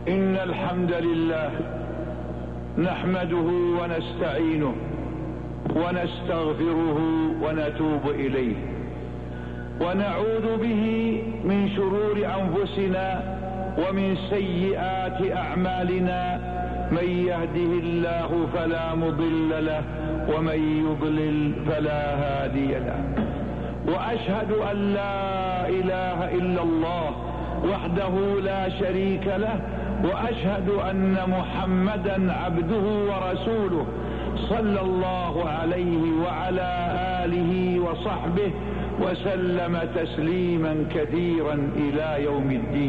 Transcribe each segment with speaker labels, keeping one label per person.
Speaker 1: إن الحمد لله نحمده ونستعينه ونستغفره ونتوب إليه، ونعوذ به من شرور أنفسنا ومن سيئات أعمالنا، من يهده الله فلا مضل له ومن يضلل فلا هادي له. وأشهد أن لا إله إلا الله وحده لا شريك له، وأشهد أن محمدا عبده ورسوله صلى الله عليه وعلى آله وصحبه وسلم تسليما كثيرا إلى يوم الدين.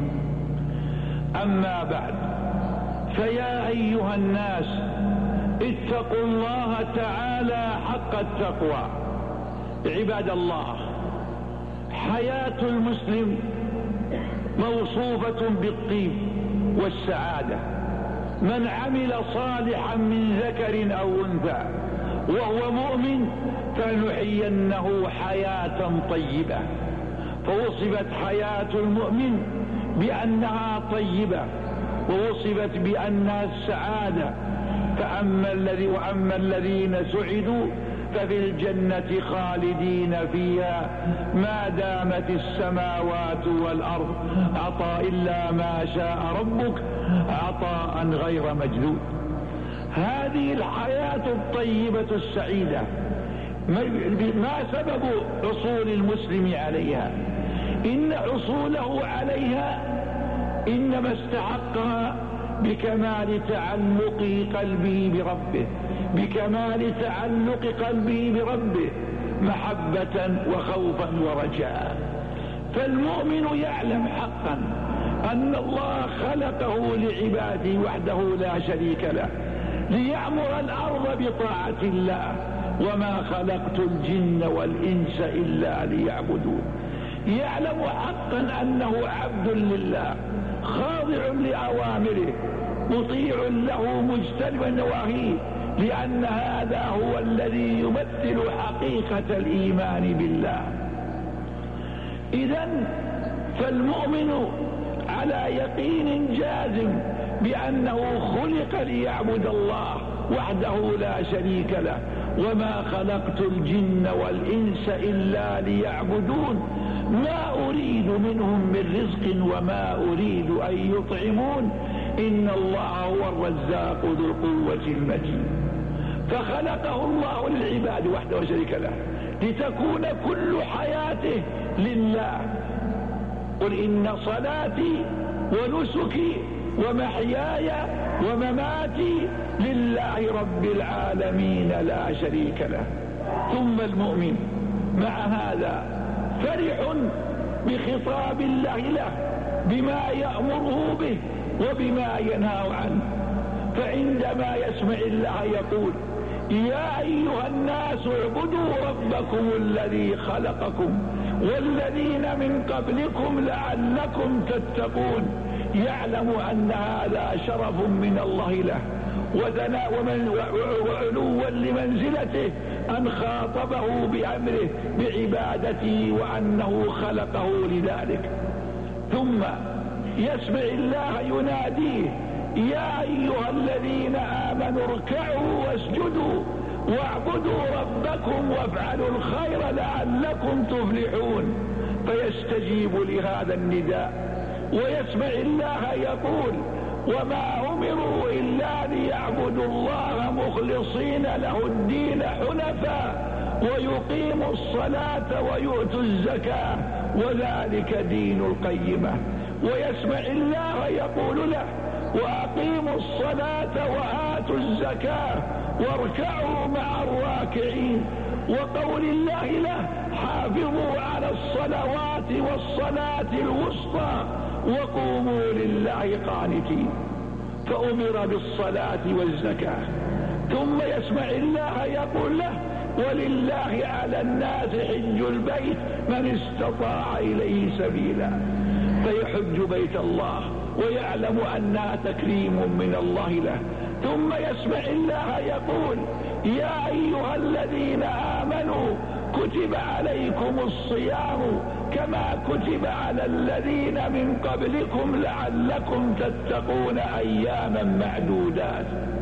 Speaker 1: أما بعد، فيا أيها الناس اتقوا الله تعالى حق التقوى. عباد الله، حياة المسلم موصوفة بالطيب والسعادة. من عمل صالحا من ذكر أو أنثى وهو مؤمن فلنحيينه حياة طيبة. فوصفت حياة المؤمن بأنها طيبة، ووصفت بأنها السعادة. وأما الذين سعدوا ففي الجنة خالدين فيها ما دامت السماوات والأرض عطاء إلا ما شاء ربك عطاء غير مجذوب. هذه الحياة الطيبة السعيدة ما سبب حصول المسلم عليها؟ إن حصوله عليها إنما استحقها بكمال تعلق قلبه بربه، بكمال تعلق قلبه بربه محبة وخوفا ورجاء. فالمؤمن يعلم حقا أن الله خلقه لعباده وحده لا شريك له، ليعمر الأرض بطاعة الله، وما خلقت الجن والإنس إلا ليعبدون. يعلم حقا أنه عبد لله خاضع لأوامره مطيع له مجتنب نواهيه، لأن هذا هو الذي يمثل حقيقة الإيمان بالله. إذن فالمؤمن على يقين جازم بأنه خلق ليعبد الله وحده لا شريك له، وما خلقت الجن والإنس إلا ليعبدون، ما أريد منهم من رزق وما أريد أن يطعمون، إن الله هو الرزاق ذو القوة المتين. فخلقه الله للعباد وحده وشريك له، لتكون كل حياته لله. قل إن صلاتي ونسكي ومحياي ومماتي لله رب العالمين لا شريك له. ثم المؤمن مع هذا فرح بخطاب الله له بما يأمره به وبما ينهى عنه. فعندما يسمع الله يقول: يا أيها الناس اعبدوا ربكم الذي خلقكم والذين من قبلكم لعلكم تتقون، يعلم أن هذا شرف من الله له وعلوا لمنزلته أن خاطبه بأمره بعبادته وأنه خلقه لذلك. ثم يسمع الله يناديه: يا أيها الذين آمنوا اركعوا واسجدوا واعبدوا ربكم وافعلوا الخير لعلكم تفلحون. فيستجيب لهذا النداء ويسمع الله يقول: وما أمروا إلا ليعبدوا الله مخلصين له الدين حنفاء ويقيموا الصلاة ويؤتوا الزكاة وذلك دين القيمة. ويسمع الله يقول له: وأقيموا الصلاة وآتوا الزكاة واركعوا مع الراكعين. وقول الله له: حافظوا على الصلوات والصلاة الوسطى وقوموا لله قانتين. فأمر بالصلاة والزكاة. ثم يسمع الله يقول له: ولله على الناس حج البيت من استطاع إليه سبيلا. فيحج بيت الله ويعلم أنها تكريم من الله له. ثم يسمع الله يقول: يا أيها الذين آمنوا كتب عليكم الصيام كما كتب على الذين من قبلكم لعلكم تتقون أياما معدودات.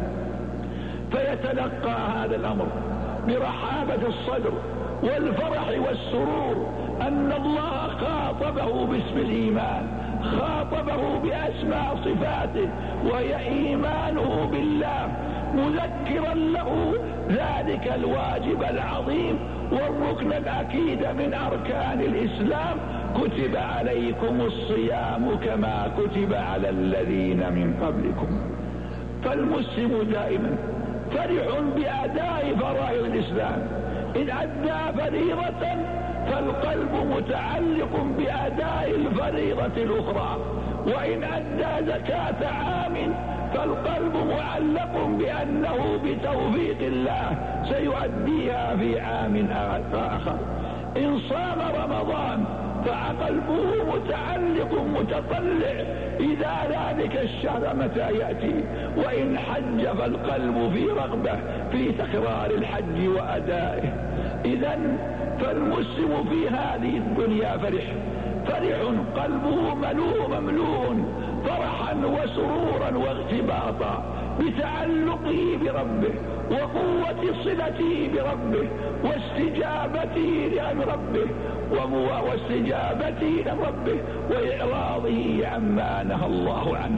Speaker 1: فيتلقى هذا الأمر برحابة الصدر والفرح والسرور أن الله خاطبه باسم الإيمان، خاطبه بأسمى صفاته وهي إيمانه بالله، مذكرا له ذلك الواجب العظيم والركن الأكيد من أركان الإسلام: كتب عليكم الصيام كما كتب على الذين من قبلكم. فالمسلم دائما فرح بأداء فرائض الإسلام، إن أدى فريضة فالقلب متعلق بأداء الفريضة الأخرى، وإن أدى زكاة عام فالقلب معلق بأنه بتوفيق الله سيؤديها في عام آخر. إن صام رمضان فقلبه متعلق متطلع إذا ذلك الشهر متى يأتي، وإن حج فالقلب في رغبة في تكرار الحج وأدائه. إذن فالمسلم في هذه الدنيا فرح قلبه مملوء فرحا وسرورا واغتباطا بتعلقه بربه وقوة صلته بربه واستجابته لأمر ربه وإعراضه عما نهى الله عنه.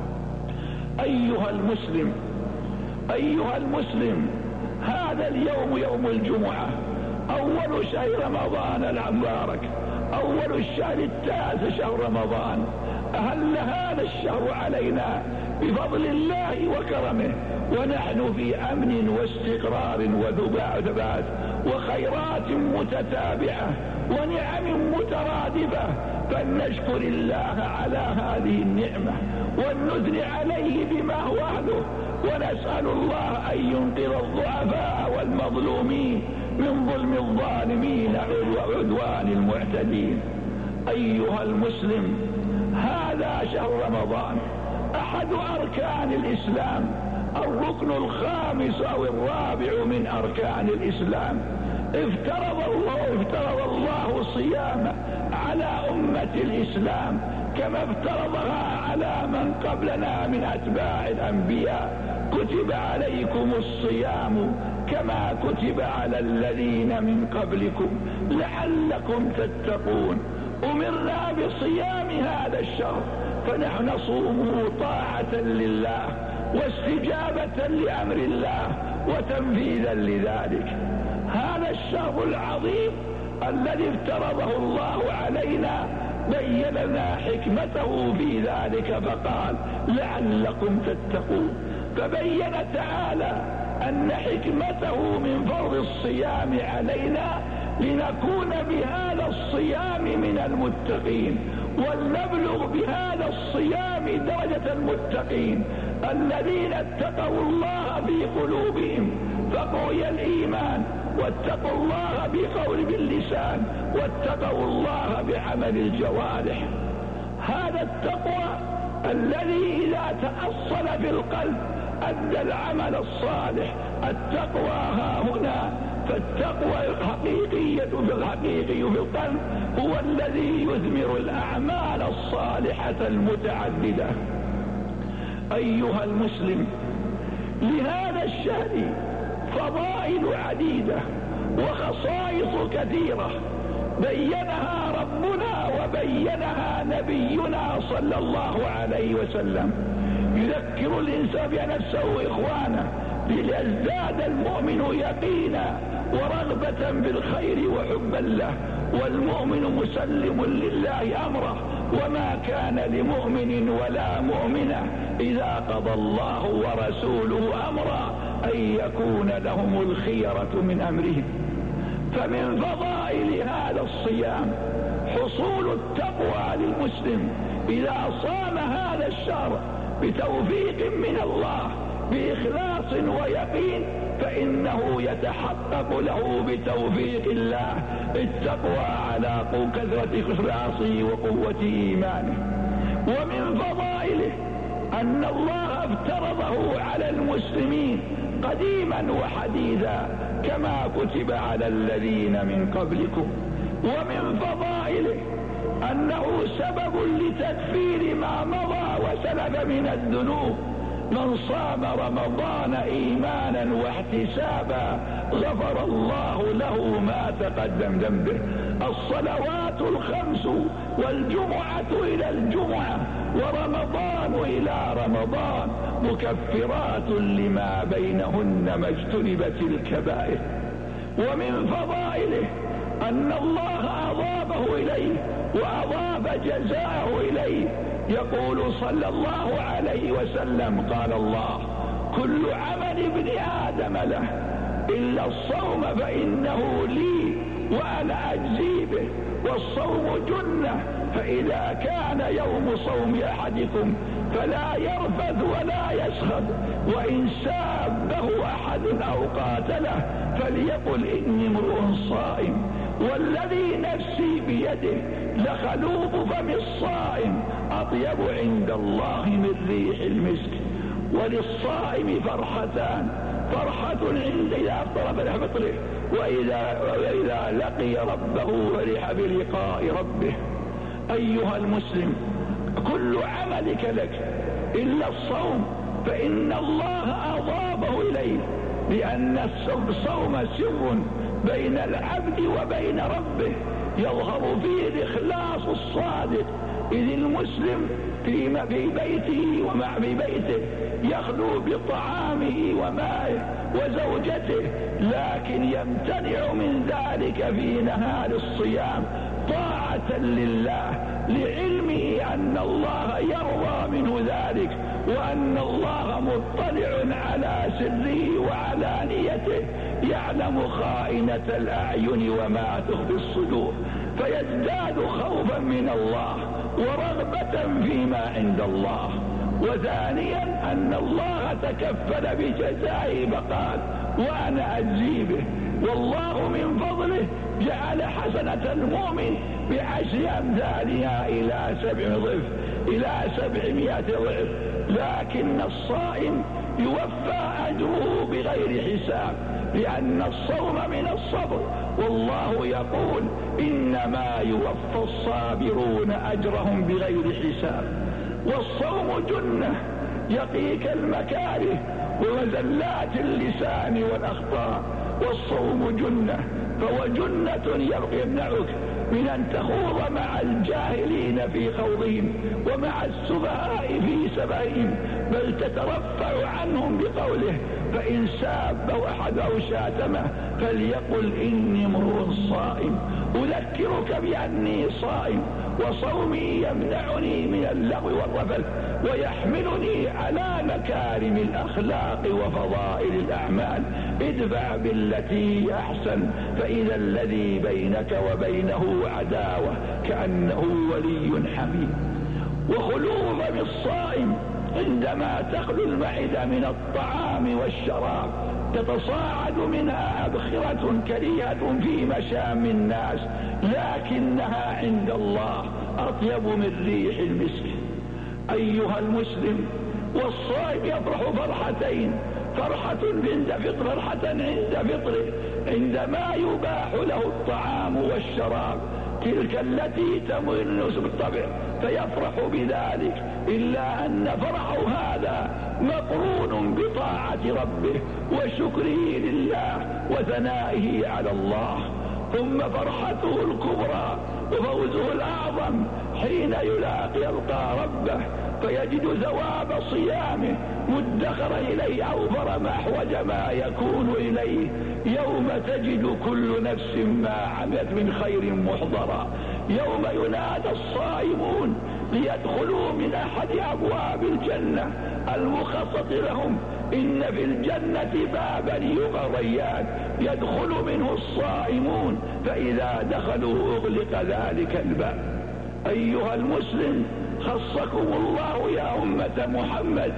Speaker 1: أيها المسلم، هذا اليوم يوم الجمعة، أول شهر رمضان المبارك، أول الشهر 9 شهر رمضان. أهل هذا الشهر علينا بفضل الله وكرمه، ونحن في أمن واستقرار وثبات وخيرات متتابعة ونعم مترادفة، فلنشكر الله على هذه النعمة ونثني عليه بما هو أهله، ونسأل الله أن ينقذ الضعفاء والمظلومين من ظلم الظالمين وعدوان المعتدين. أيها المسلم، هذا شهر رمضان أحد أركان الإسلام، الركن الخامس أو الرابع من أركان الإسلام. افترض الله الصيام على أمة الإسلام كما افترضها على من قبلنا من أتباع الأنبياء: كتب عليكم الصيام كما كتب على الذين من قبلكم لعلكم تتقون. أمرنا بصيام هذا الشهر فنحن نصومه طاعة لله واستجابة لأمر الله وتنفيذا لذلك. هذا الشهر العظيم الذي افترضه الله علينا بين لنا حكمته في ذلك فقال: لعلكم تتقون. فبين تعالى أن حكمته من فرض الصيام علينا لنكون بهذا الصيام من المتقين، ولنبلغ بهذا الصيام درجة المتقين الذين اتقوا الله في قلوبهم فقوي الإيمان، واتقوا الله بقول باللسان، واتقوا الله بعمل الجوارح. هذا التقوى الذي إذا تأصل في القلب أدى العمل الصالح. التقوى ها هنا، فالتقوى الحقيقية في القلب هو الذي يثمر الأعمال الصالحة المتعددة. أيها المسلم، لهذا الشهر فضائل عديدة وخصائص كثيرة بينها ربنا وبينها نبينا صلى الله عليه وسلم. يذكر الإنسان بنفسه إخوانه ليزداد المؤمن يقينا ورغبة بالخير وحبا له، والمؤمن مسلم لله أمره، وما كان لمؤمن ولا مؤمنة إذا قضى الله ورسوله أمرا أن يكون لهم الخيرة من أمرهم. فمن فضائل هذا الصيام حصول التقوى للمسلم إذا صام هذا الشهر بتوفيق من الله بإخلاص ويقين، فإنه يتحقق له بتوفيق الله التقوى على كثرة إخلاصه وقوة إيمانه. ومن فضائله أن الله افترضه على المسلمين قديما وحديثا كما كتب على الذين من قبلكم. ومن فضائله أنه سبب لتكفير ما مضى وسلف من الذنوب. من صام رمضان إيمانا واحتسابا غفر الله له ما تقدم ذنبه. الصلوات الخمس والجمعة إلى الجمعة ورمضان إلى رمضان مكفرات لما بينهن ما اجتنبت الكبائر. ومن فضائله أن الله أضافه إليه وأضاف جزاءه إليه. يقول صلى الله عليه وسلم قال الله: كل عمل ابن آدم له إلا الصوم فإنه لي وأنا أجزي به، والصوم جنة، فإذا كان يوم صوم أحدكم فلا يرفث ولا يسخط، وإن سابه أحد أو قاتله فليقل إني امرؤ صائم، والذي نفسي بيده لخلوف فم الصائم أطيب عند الله من ريح المسك. وللصائم فرحتان: فرحة عند إذا أفطر فرح بفطره، وإذا لقي ربه فرح بلقاء ربه. أيها المسلم، كل عملك لك إلا الصوم فإن الله أضافه إليه، لأن الصوم سر بين العبد وبين ربه يظهر فيه الإخلاص الصادق، إذ المسلم في بيته ومع بيته يخلو بطعامه ومائه وزوجته، لكن يمتنع من ذلك في نهار الصيام طاعة لله، لعلمه أن الله يرضى منه ذلك، وأن الله مطلع على سره وعلانيته، يعلم خائنة الأعين وما تخفي الصدور، فيزداد خوفا من الله ورغبة فيما عند الله. وثانيا أن الله تكفل بجزائه فقال: وأنا أجزي به. والله من فضله جعل حسنة المؤمن ب10 أمثالها إلى 700 ضعف، لكن الصائم يوفى أجره بغير حساب، لأن الصوم من الصبر، والله يقول: إنما يوفى الصابرون أجرهم بغير حساب. والصوم جنة يقيك المكاره ومزلات اللسان والأخطاء، والصوم جنة، فهو جنة يمنعك من أن تخوض مع الجاهلين في خوضهم ومع السفهاء في سبههم، بل تترفع عنهم بقوله: فإن سابه أحد أو شاتمه فليقل إني امرؤ صائم. أذكرك بأني صائم، وصومي يمنعني من اللغو والرفث، ويحملني على مكارم الأخلاق وفضائل الأعمال. ادفع بالتي هي أحسن، فإذا الذي بينك وبينه عداوة كأنه ولي حميم. وخلو فم الصائم عندما تخلو المعدة من الطعام والشراب تتصاعد منها أبخرة كريهة في مشام الناس، لكنها عند الله أطيب من ريح المسك. أيها المسلم، والصائم يفرح فرحتين: فرحة عند فطره عندما يباح له الطعام والشراب، تلك التي تمن بالطبع فيفرح بذلك، إلا أن فرحه هذا مقرون بطاعة ربه وشكره لله وثنائه على الله. ثم فرحته الكبرى وفوزه الأعظم حين يلقى ربه فيجد ثواب صيامه مدخر إليه أوفر ما أحوج ما يكون إليه، يوم تجد كل نفس ما عملت من خير محضرا، يوم ينادى الصائمون ليدخلوا من أحد أبواب الجنة المخصص لهم. إن في الجنة بابا يغريان يدخل منه الصائمون، فإذا دخلوا أغلق ذلك الباب. أيها المسلم، خصكم الله يا أمة محمد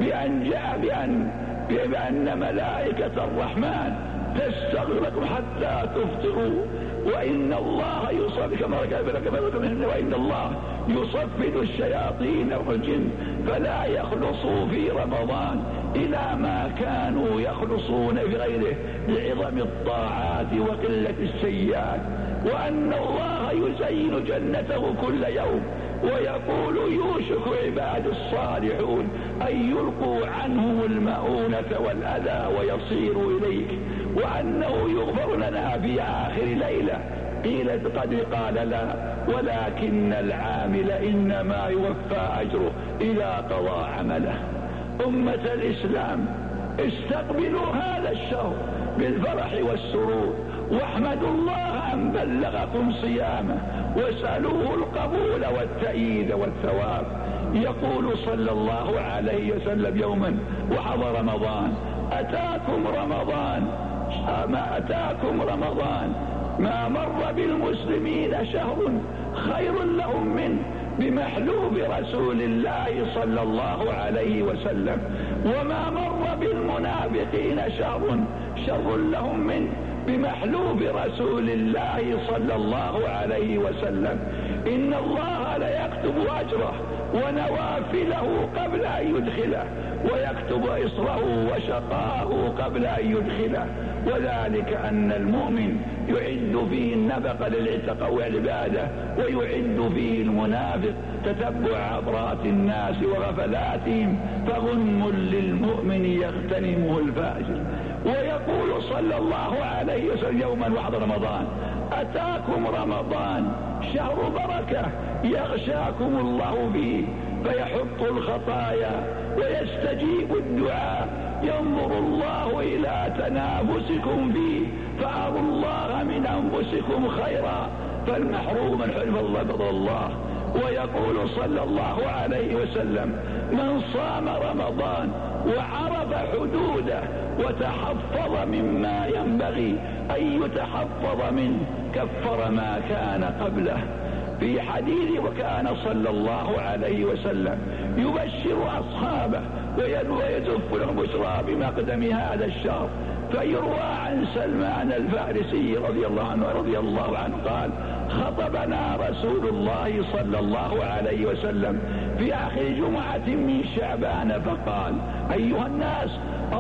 Speaker 1: بأن ملائكة الرحمن تستغفر حتى تفطروا، وإن الله يصفد كما وإن الله يصفد الشياطين والجن فلا يخلصوا في رمضان إلى ما كانوا يخلصون في غيره لعظم الطاعات وقلة السيئات، وأن الله يزين جنته كل يوم، ويقول يوشك عباد الصالحون أن يلقوا عنهم المؤونة والأذى ويصيروا إليك، وأنه يغفر لنا في آخر ليلة. قيل قد قال لا، ولكن العامل إنما يوفى أجره إذا قضى عمله. أمة الإسلام، استقبلوا هذا الشهر بالفرح والسرور، واحمدوا الله أن بلغكم صيامه، واسألوه القبول والتأييد والثواب. يقول صلى الله عليه وسلم يوما وحضر رمضان: أتاكم رمضان، ما أتاكم رمضان ما مر بالمسلمين شهر خير لهم منه بمحلوب رسول الله صلى الله عليه وسلم، وما مر بالمنافقين شر لهم منه بمحلوب رسول الله صلى الله عليه وسلم. إن الله ليكتب أجره ونوافله قبل أن يدخله، ويكتب إصره وشقاه قبل أن يدخله، وذلك أن المؤمن يعد فيه النفق للعتق والعبادة، ويعد فيه المنافق تتبع عبرات الناس وغفلاتهم، فغنم للمؤمن يغتنمه الفاجر. ويقول صلى الله عليه وسلم يوما وحضر رمضان: أتاكم رمضان شهر بركة يغشاكم الله فيه فيحط الخطايا ويستجيب الدعاء، ينظر الله إلى تنافسكم فيه فأروا الله من أنفسكم خيرا، فالمحروم من حلم الله فضل الله. ويقول صلى الله عليه وسلم: من صام رمضان وعرف حدوده وتحفظ مما ينبغي أن يتحفظ منه كفر ما كان قبله. في حديث: وكان صلى الله عليه وسلم يبشر أصحابه ويزف لهم بشرى بمقدم هذا الشهر. فيروى عن سلمان الفارسي رضي الله عنه قال: خطبنا رسول الله صلى الله عليه وسلم في آخر جمعة من شعبان فقال: أيها الناس،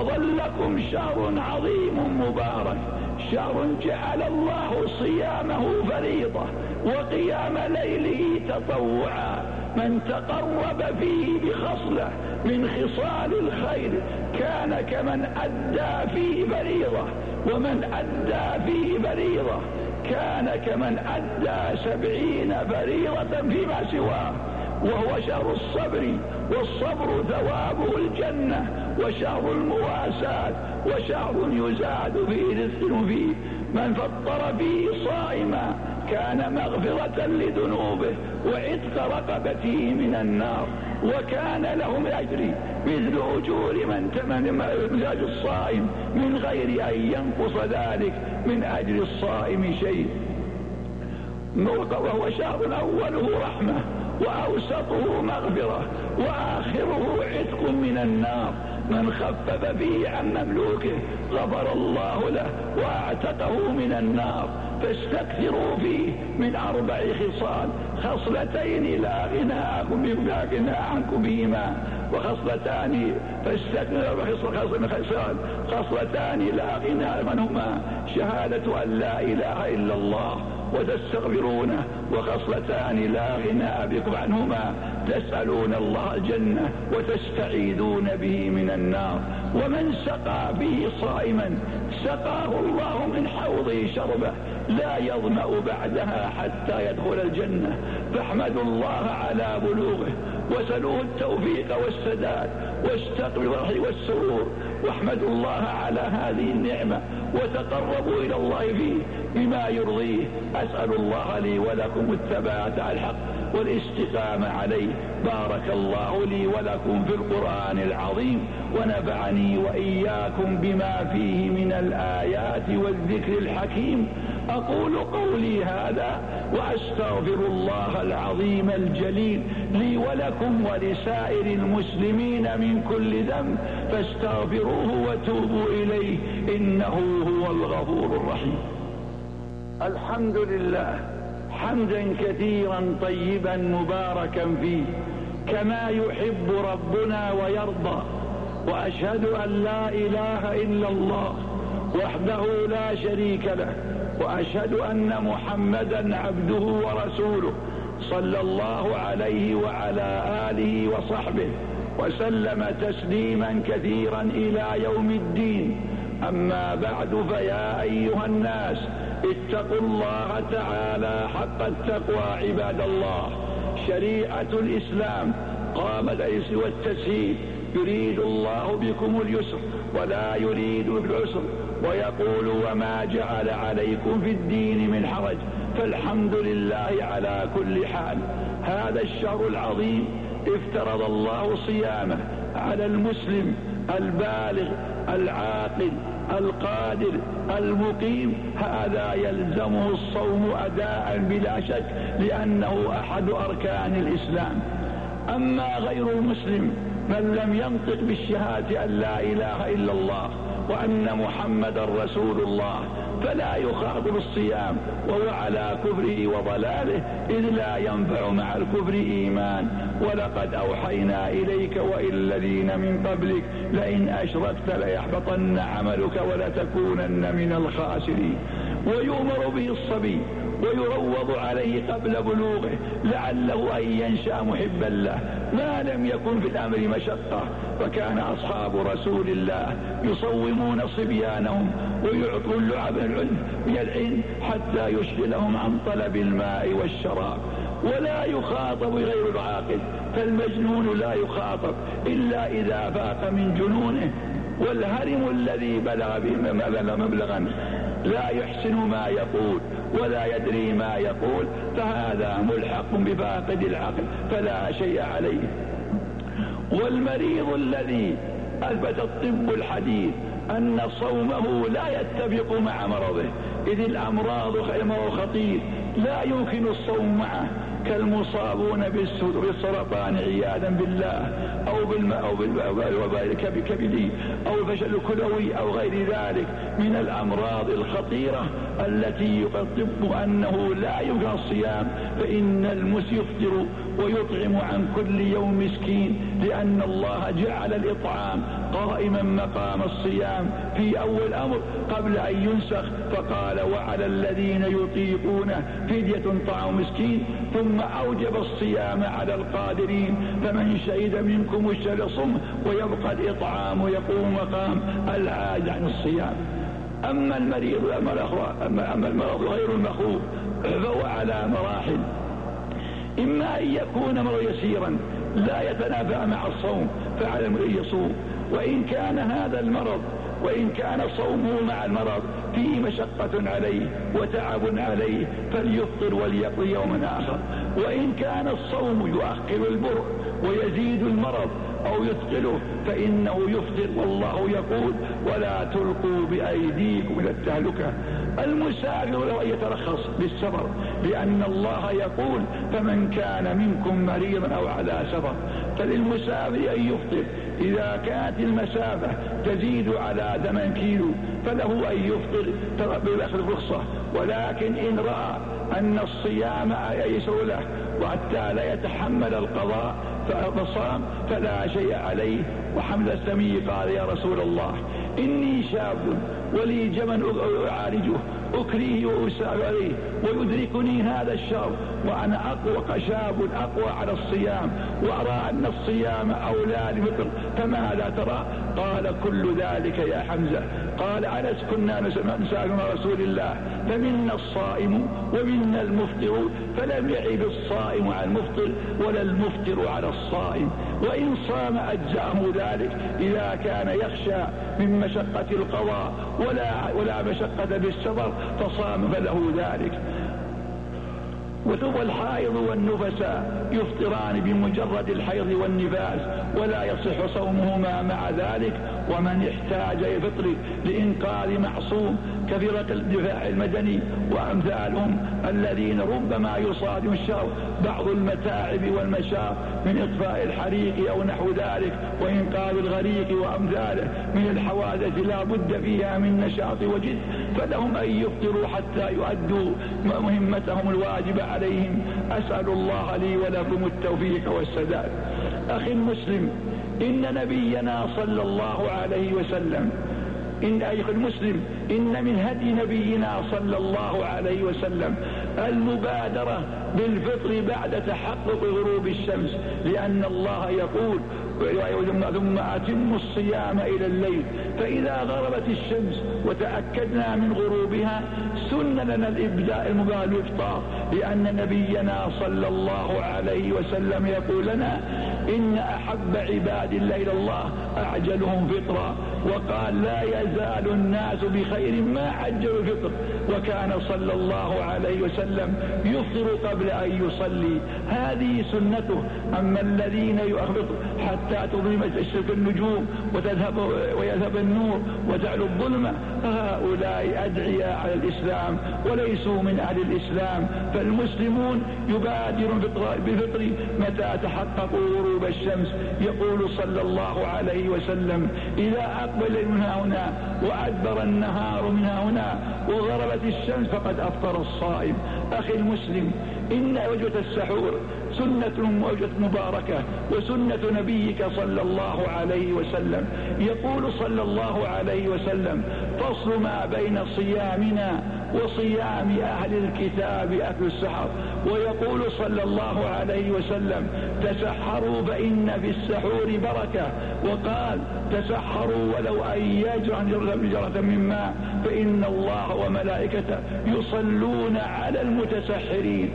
Speaker 1: أظلكم شهر عظيم مبارك، شهر جعل الله صيامه فريضة وقيام ليله تطوعا، من تقرب فيه بخصلة من خصال الخير كان كمن أدى فيه فريضة، ومن أدى فيه فريضة كان كمن أدى 70 فريضة فيما سواه. وهو شهر الصبر، والصبر ثوابه الجنة، وشهر المواساة، وشهر يزاد فيه رزق فيه. من فطر فيه صائما كان مغفرة لذنوبه وعتق رقبته من النار، وكان لهم أجر مثل أجور من مزاج الصائم من غير أن ينقص ذلك من أجر الصائم شيء. وهو شهر أوله رحمة، وأوسطه مغفرة، وآخره عتق من النار. من خفف فيه عن مملوكه غفر الله له واعتقه من النار. فاستكثروا فيه من 4 خصال: خصلتين لا غنى عنكم بهما، وخصلتان خصلتان لا غنى عنهما: شهادة أن لا إله إلا الله وتستغفرونه، وخصلتان لا غنى بكم عنهما: تسألون الله الجنة وتستعيذون به من النار. ومن سقى به صائما سقاه الله من حوضه شربه لا يظمأ بعدها حتى يدخل الجنة. فاحمدوا الله على بلوغه، وسلوه التوفيق والسداد، واستقبلوا الفرح والسرور، واحمدوا الله على هذه النعمة، وتقربوا إلى الله فيه بما يرضيه. أسأل الله لي ولكم الثبات على الحق والاستقامة عليه. بارك الله لي ولكم في القرآن العظيم، ونفعني وإياكم بما فيه من الآيات والذكر الحكيم. أقول قولي هذا وأستغفر الله العظيم الجليل لي ولكم ولسائر المسلمين من كل ذنب، فاستغفروه وتوبوا إليه إنه هو الغفور الرحيم. الحمد لله حمدا كثيرا طيبا مباركا فيه، كما يحب ربنا ويرضى، وأشهد أن لا إله إلا الله وحده لا شريك له، وأشهد أن محمدا عبده ورسوله صلى الله عليه وعلى آله وصحبه وسلم تسليما كثيرا إلى يوم الدين. أما بعد، فيا أيها الناس اتقوا الله تعالى حق التقوى عباد الله. شريعة الإسلام قامت باليسر والتسهيل، يريد الله بكم اليسر ولا يريد بالعسر، ويقول وما جعل عليكم في الدين من حرج، فالحمد لله على كل حال. هذا الشهر العظيم افترض الله صيامه على المسلم البالغ العاقل القادر المقيم، هذا يلزمه الصوم أداء بلا شك، لأنه أحد أركان الإسلام. أما غير المسلم من لم ينطق بالشهادة أن لا إله إلا الله وأن محمدا رسول الله فلا يخاطب الصيام وهو على كفره وضلاله، إذ لا ينفع مع الكفر إيمان. ولقد أوحينا إليك وإلى الذين من قبلك لئن أشركت ليحبطن عملك ولتكونن من الخاسرين. ويؤمر به الصبي ويروض عليه قبل بلوغه لعله أن ينشأ محبا له ما لم يكن في الأمر مشقة. فكان أصحاب رسول الله يصومون صبيانهم ويعطوا اللعب من العلم حتى يشغلهم عن طلب الماء والشراب. ولا يخاطب غير العاقل، فالمجنون لا يخاطب إلا إذا فاق من جنونه. والهرم الذي بلغ مبلغا لا يحسن ما يقول ولا يدري ما يقول، فهذا ملحق بفاقد العقل فلا شيء عليه. والمريض الذي أثبت الطب الحديث أن صومه لا يتفق مع مرضه، إذ الأمراض خطير لا يمكن الصوم معه، كالمصابون بالسرطان عياذا بالله أو بالوباء الكبدي أو الفشل الكلوي أو غير ذلك من الأمراض الخطيرة التي يطب أنه لا يمكن الصيام، فإن المسلم يفطر ويطعم عن كل يوم مسكين، لأن الله جعل الإطعام قائما مقام الصيام في أول أمر قبل أن ينسخ، فقال وعلى الذين يطيقونه فدية طعام مسكين، ثم أوجب الصيام على القادرين، فمن شهد منكم الشهر صمه، ويبقى الإطعام يقوم مقام العاجز عن الصيام. أما المرض غير المخوف فهو على مراحل، إما أن يكون مرض يسيرا لا يتنافى مع الصوم فعلى المرء يصوم، وإن كان هذا المرض وإن كان صومه مع المرض فيه مشقة عليه وتعب عليه فليفطر وليقضي يوما آخر. وإن كان الصوم يؤخر البرء ويزيد المرض أو يثقله فإنه يفطر، والله يقول ولا تلقوا بأيديكم إلى التهلكة. المسافر له أن يترخص بالسفر، لأن الله يقول فمن كان منكم مريضا أو على سفر، فللمسافر أن يفطر إذا كانت المسافة تزيد على 8 كيلو فله أن يفطر بأخذ الرخصة. ولكن إن رأى أن الصيام أيسر له وحتى لا يتحمل القضاء فصام فلا شيء عليه. وحمل السمي قال يا رسول الله إني شاب ولي جمل أعالجه أكريه وأساعد عليه ويدركني هذا الشر وأنا أقوى شاب أقوى على الصيام وأرى أن الصيام أولى لفطر، فماذا ترى؟ قال كل ذلك يا حمزة. قال أنس كنا نسأل مع رسول الله فمنا الصائم ومنا المفطر، فلم يعب الصائم على المفطر ولا المفطر على الصائم، وإن صام أجزأه ذلك إذا كان يخشى من مشقة القضاء ولا مشقة بالسفر فصام فله ذلك. وثم الحائض والنفساء يفطران بمجرد الحيض والنفاس ولا يصح صومهما مع ذلك. ومن احتاج الفطر لإنقاذ معصوم كفرق الدفاع المدني وأمثالهم الذين ربما يصادم الشر بعض المتاعب والمشاق من إطفاء الحريق أو نحو ذلك وإنقاذ الغريق وأمثاله من الحوادث لا بد فيها من نشاط وجد، فلهم أن يفطروا حتى يؤدوا مهمتهم الواجبة عليهم. أسأل الله لي ولكم التوفيق والسداد. أخي المسلم، إن نبينا صلى الله عليه وسلم أيها المسلم، إن من هدي نبينا صلى الله عليه وسلم المبادرة بالفطر بعد تحقق غروب الشمس، لأن الله يقول: ثم أتموا الصيام إلى الليل. فإذا غربت الشمس وتأكدنا من غروبها سن لنا المبادرة بالإفطار، لأن نبينا صلى الله عليه وسلم يقول لنا: إن أحب عباد الله إلى الله أعجلهم فطرا، وقال: لا يزال الناس بخير ما عجلوا الفطر. وكان صلى الله عليه وسلم يفطر قبل أن يصلي، هذه سنته. أما الذين يؤخرون حتى تظلم تشرق النجوم ويذهب النور وتعلو الظلمة، فهؤلاء أدعياء على الإسلام وليسوا من أهل الإسلام. فالمسلمون يبادرون بالفطر متى تحققوا غروب الشمس. يقول صلى الله عليه وسلم: إذا أقبل من هنا وأدبر النهار من هنا وغربت الشمس فقد أفطر الصائم. أخي المسلم، إن وجبة السحور سنة وجبة مباركة وسنة نبيك صلى الله عليه وسلم. يقول صلى الله عليه وسلم: فصل ما بين صيامنا وصيام أهل الكتاب أكل السحر. ويقول صلى الله عليه وسلم: تسحروا فإن في السحور بركة. وقال: تسحروا ولو أن يجرة من ماء فإن الله وملائكته يصلون على المتسحرين.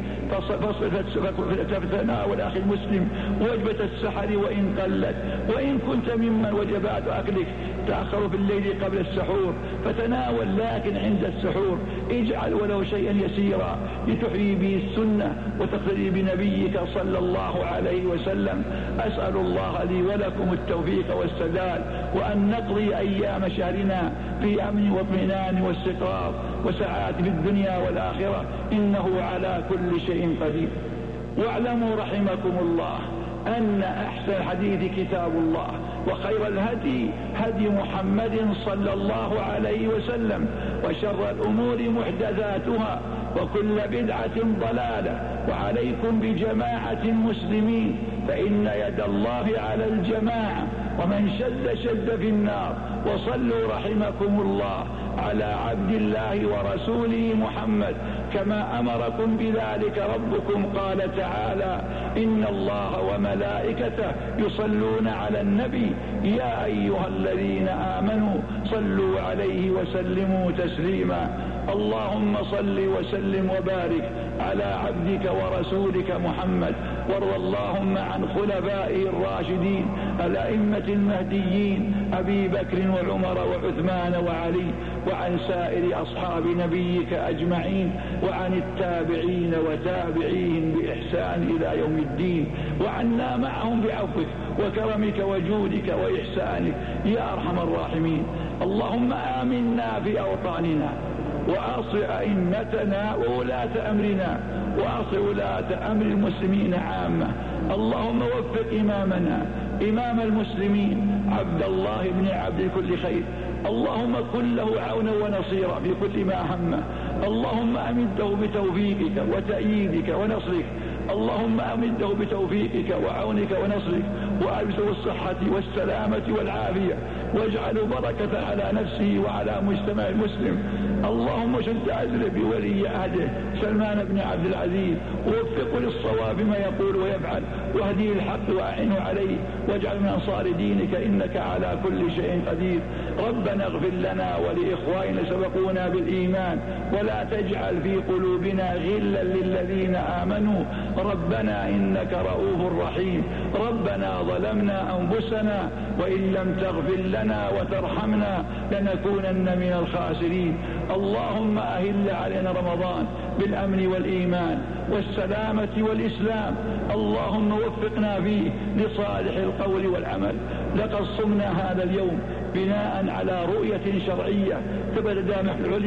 Speaker 1: فتناول أخي المسلم وجبة السحر وإن قلت، وإن كنت ممن وجبات أكلك تأخر في الليل قبل السحور فتناول، لكن عند السحور اجعل ولو شيئا يسيرا لتحيي به السنة وتقتدي بنبيك صلى الله عليه وسلم. أسأل الله لي ولكم التوفيق والسداد، وأن نقضي أيام شهرنا في أمن واطمئنان واستقرار وسعادة في الدنيا والآخرة، إنه على كل شيء قدير. واعلموا رحمكم الله أن أحسن الحديث كتاب الله، وخير الهدي هدي محمد صلى الله عليه وسلم، وشر الأمور محدثاتها، وكل بدعة ضلالة. وعليكم بجماعة المسلمين، فإن يد الله على الجماعة، ومن شد في النار. وصلوا رحمكم الله على عبد الله ورسوله محمد كما أمركم بذلك ربكم. قال تعالى: إن الله وملائكته يصلون على النبي يا أيها الذين آمنوا صلوا عليه وسلموا تسليما. اللهم صل وسلم وبارك على عبدك ورسولك محمد، وارض اللهم عن خلفائه الراشدين الأئمة المهديين أبي بكر وعمر وعثمان وعلي، وعن سائر أصحاب نبيك أجمعين، وعن التابعين وتابعيهم بإحسان إلى يوم الدين، وعنا معهم بعفوك وكرمك وجودك وإحسانك يا أرحم الراحمين. اللهم آمنا في أوطاننا، وأصل أئمتنا وولاة أمرنا، وأصل ولاة أمر المسلمين عامة. اللهم وفق إمامنا إمام المسلمين عبد الله بن عبد كل خير. اللهم كن له عونا ونصيرا في كل ما همه. اللهم أمده بتوفيقك وتأييدك ونصرك. اللهم أمده بتوفيقك وعونك ونصرك، وألبسه الصحة والسلامة والعافية، واجعله بركة على نفسه وعلى مجتمع المسلم. اللهم شد أزر بولي عهده سلمان بن عبد العزيز، ووفقه للصواب ما يقول ويفعل، واهديه الحق وأعنه عليه، واجعل من أنصار دينك إنك على كل شيء قدير. ربنا اغفر لنا ولإخواننا سبقونا بالإيمان، ولا تجعل في قلوبنا غلا للذين آمنوا ربنا إنك رؤوف رحيم. ربنا ظلمنا أنفسنا وإن لم تغفر لنا وترحمنا لنكونن من الخاسرين. اللهم أهل علينا رمضان بالأمن والإيمان والسلامة والإسلام. اللهم وفقنا فيه لصالح القول والعمل. لقد صمنا هذا اليوم بناء على رؤية شرعية تبدأ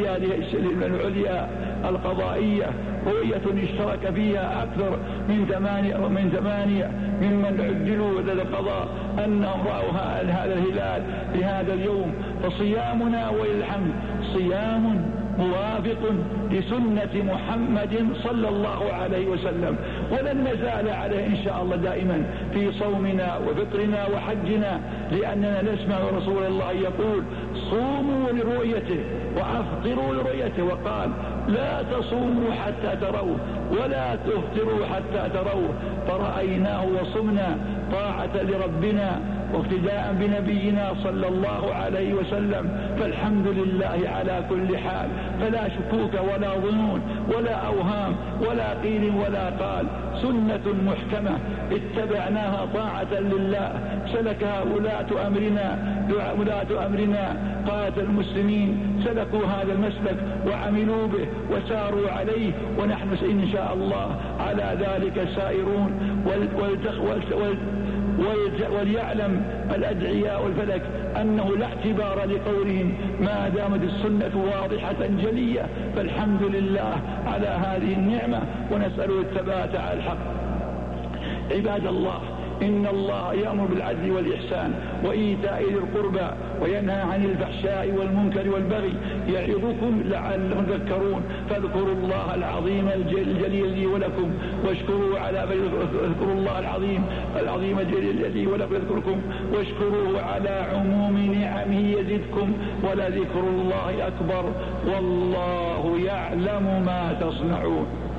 Speaker 1: العليا القضائية، رؤية اشترك فيها أكثر من ثمانية ممن عجلوا لدى القضاء أنهم رأوا هذا الهلال في هذا اليوم. فصيامنا وللحمد صيام موافق لسنة محمد صلى الله عليه وسلم، ولن نزال عليه إن شاء الله دائما في صومنا وفطرنا وحجنا، لأننا نسمع رسول الله يقول صوموا لرؤيته وأفطروا لرؤيته، وقال لا تصوموا حتى تروه ولا تفطروا حتى تروه، فرأيناه وصمنا طاعة لربنا واقتداء بنبينا صلى الله عليه وسلم، فالحمد لله على كل حال، فلا شكوك ولا ظنون ولا أوهام ولا قيل ولا قال، سنة محكمة اتبعناها طاعة لله، سلكها ولاة أمرنا قادة المسلمين سلكوا هذا المسلك وعملوا به وساروا عليه، ونحن إن شاء الله على ذلك سائرون. وليعلم الأدعياء والفلك أنه لا اعتبار لقولهم ما دامت السنة واضحة جلية، فالحمد لله على هذه النعمة، ونسأله الثبات على الحق. عباد الله، إن الله يأمر بالعدل والإحسان وإيتاء ذي القربى وينهى عن الفحشاء والمنكر والبغي يعظكم لعلكم تذكرون، فاذكروا الله العظيم الجليل لي ولكم واشكروا اذكروا الله العظيم الجليل لي ولكم يذكركم واشكروه على عموم نعمه يزدكم ولذكر الله أكبر والله يعلم ما تصنعون.